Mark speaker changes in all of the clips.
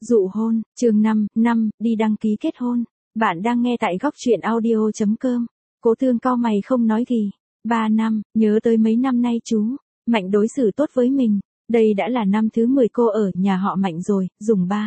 Speaker 1: Dụ hôn, chương 5, đi đăng ký kết hôn. Bạn đang nghe tại góc truyện audio.com. Cố Thương cau mày không nói gì. 3 năm, nhớ tới mấy năm nay chú Mạnh đối xử tốt với mình. Đây đã là năm thứ 10 cô ở nhà họ Mạnh rồi, dùng 3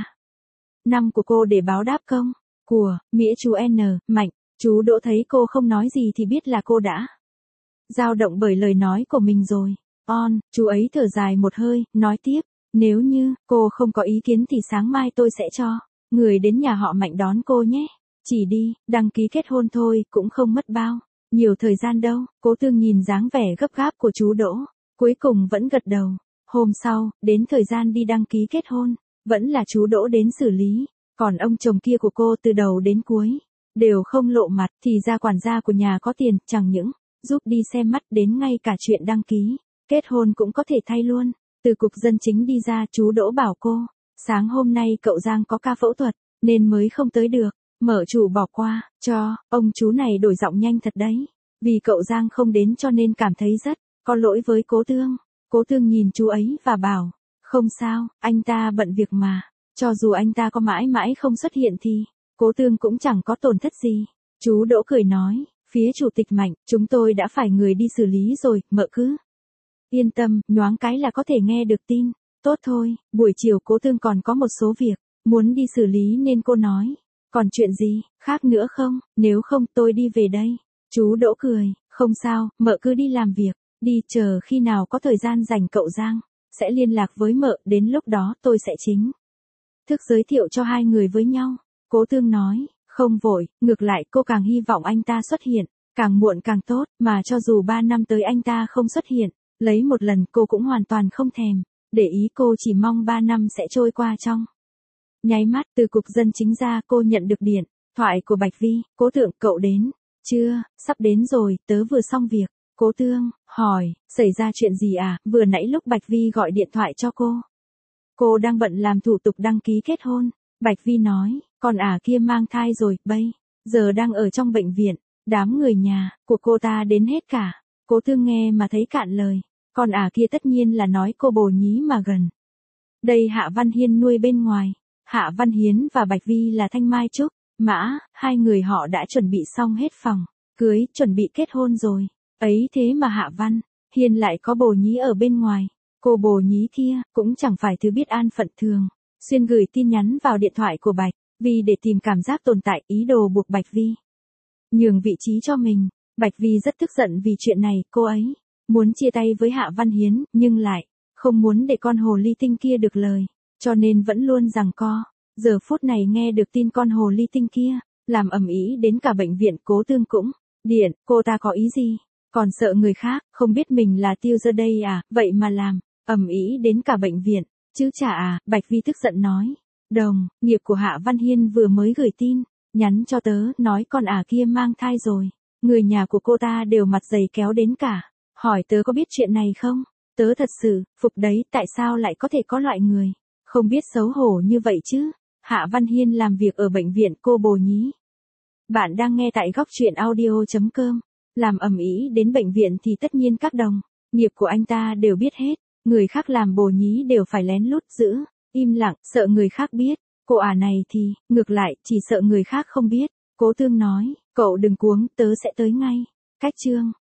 Speaker 1: năm của cô để báo đáp công của nghĩa chú Mạnh. Chú Đỗ thấy cô không nói gì thì biết là cô đã dao động bởi lời nói của mình rồi. Chú ấy thở dài một hơi, nói tiếp. Nếu như cô không có ý kiến thì sáng mai tôi sẽ cho người đến nhà họ Mạnh đón cô nhé. Chỉ đi, đăng ký kết hôn thôi, cũng không mất bao nhiều thời gian đâu. Cố Thương nhìn dáng vẻ gấp gáp của chú Đỗ, cuối cùng vẫn gật đầu. Hôm sau, đến thời gian đi đăng ký kết hôn, vẫn là chú Đỗ đến xử lý. Còn ông chồng kia của cô từ đầu đến cuối đều không lộ mặt, thì ra quản gia của nhà có tiền, chẳng những giúp đi xem mắt, đến ngay cả chuyện đăng ký kết hôn cũng có thể thay luôn. Từ cục dân chính đi ra, chú Đỗ bảo cô, sáng hôm nay cậu Giang có ca phẫu thuật, nên mới không tới được. Mở chủ bỏ qua, cho, ông chú này đổi giọng nhanh thật đấy. Vì cậu Giang không đến cho nên cảm thấy rất có lỗi với Cố Thương. Cố Thương nhìn chú ấy và bảo, không sao, anh ta bận việc mà. Cho dù anh ta có mãi mãi không xuất hiện thì Cố Thương cũng chẳng có tổn thất gì. Chú Đỗ cười nói, phía chủ tịch Mạnh, chúng tôi đã phải người đi xử lý rồi, mợ cứ yên tâm, nhoáng cái là có thể nghe được tin. Tốt thôi, buổi chiều Cố Thương còn có một số việc muốn đi xử lý nên cô nói, còn chuyện gì khác nữa không? Nếu không tôi đi về đây. Chú Đỗ cười, không sao, mợ cứ đi làm việc đi, chờ khi nào có thời gian rảnh cậu Giang sẽ liên lạc với mợ, đến lúc đó tôi sẽ chính thức giới thiệu cho hai người với nhau. Cố Thương nói, không vội, ngược lại cô càng hy vọng anh ta xuất hiện, càng muộn càng tốt, mà cho dù 3 năm tới anh ta không xuất hiện, lấy một lần cô cũng hoàn toàn không thèm để ý, cô chỉ mong 3 năm sẽ trôi qua trong nháy mắt. Từ cục dân chính ra, cô nhận được điện thoại của Bạch Vi. Cố Thượng, cậu đến chưa? Sắp đến rồi, tớ vừa xong việc. Cố Thương hỏi, xảy ra chuyện gì à? Vừa nãy lúc Bạch Vi gọi điện thoại cho cô đang bận làm thủ tục đăng ký kết hôn. Bạch Vi nói, con kia mang thai rồi, bây giờ đang ở trong bệnh viện. Đám người nhà của cô ta đến hết cả. Cố Thương nghe mà thấy cạn lời. Con kia tất nhiên là nói cô bồ nhí mà gần đây Hạ Văn Hiên nuôi bên ngoài. Hạ Văn Hiến và Bạch Vi là thanh mai trúc mã, hai người họ đã chuẩn bị xong hết phòng cưới, chuẩn bị kết hôn rồi. Ấy thế mà Hạ Văn Hiên lại có bồ nhí ở bên ngoài. Cô bồ nhí kia cũng chẳng phải thứ biết an phận, thường xuyên gửi tin nhắn vào điện thoại của Bạch Vi để tìm cảm giác tồn tại, ý đồ buộc Bạch Vi nhường vị trí cho mình. Bạch Vi rất tức giận vì chuyện này, cô ấy muốn chia tay với Hạ Văn Hiến, nhưng lại không muốn để con hồ ly tinh kia được lời, cho nên vẫn luôn giằng co. Giờ phút này nghe được tin con hồ ly tinh kia làm ầm ĩ đến cả bệnh viện, Cố Thương cũng điện. Cô ta có ý gì? Còn sợ người khác không biết mình là tiêu giờ đây à? Vậy mà làm ầm ĩ đến cả bệnh viện chứ chả à? Bạch Vi tức giận nói, đồng nghiệp của Hạ Văn Hiên vừa mới gửi tin nhắn cho tớ, nói con kia mang thai rồi. Người nhà của cô ta đều mặt dày kéo đến cả, hỏi tớ có biết chuyện này không. Tớ thật sự phục đấy, tại sao lại có thể có loại người không biết xấu hổ như vậy chứ? Hạ Văn Hiên làm việc ở bệnh viện, cô bồ nhí. Bạn đang nghe tại góc truyện audio.com. Làm ầm ĩ đến bệnh viện thì tất nhiên các đồng nghiệp của anh ta đều biết hết. Người khác làm bồ nhí đều phải lén lút giữ im lặng, sợ người khác biết. Cô này thì ngược lại, chỉ sợ người khác không biết. Cố Thương nói, cậu đừng cuống, tớ sẽ tới ngay. Cách chương